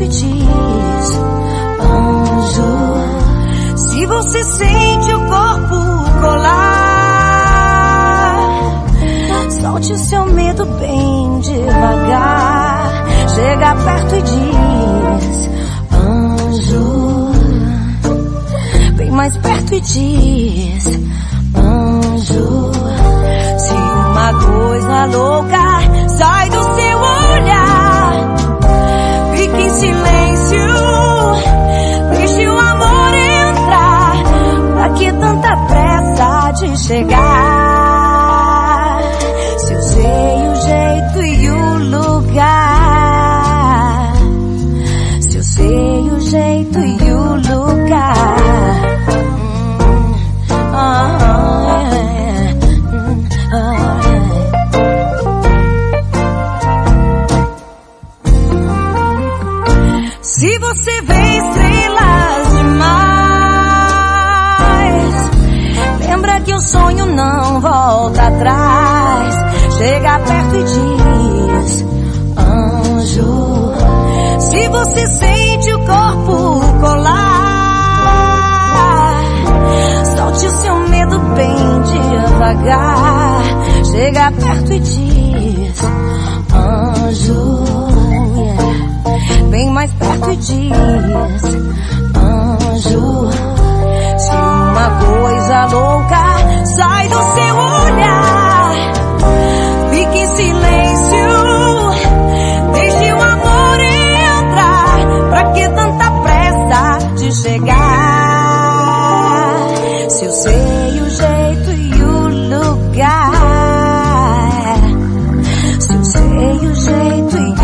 e diz: anjo. Se você sente o corpo colar, solte o seu medo bem devagar. Chega perto e diz: anjo. Vem mais perto e diz: anjo. Se uma coisa louca sai do seu olhar, fique em silêncio, deixe o amor entrar. Pra que tanta pressa de chegar? Se eu sei o jeito e o lugar, se eu sei o jeito e o lugar. Se você vê estrelas demais, lembra que o sonho não volta atrás. Chega perto e diz: anjo. Se você sente o corpo colar, solte o seu medo bem devagar. Chega perto e diz: anjo. Vem mais perto e diz: anjo. Se uma coisa louca sai do seu olhar, fique em silêncio, deixe o amor entrar. Pra que tanta pressa de chegar? Se eu sei o jeito e o lugar, se eu sei o jeito e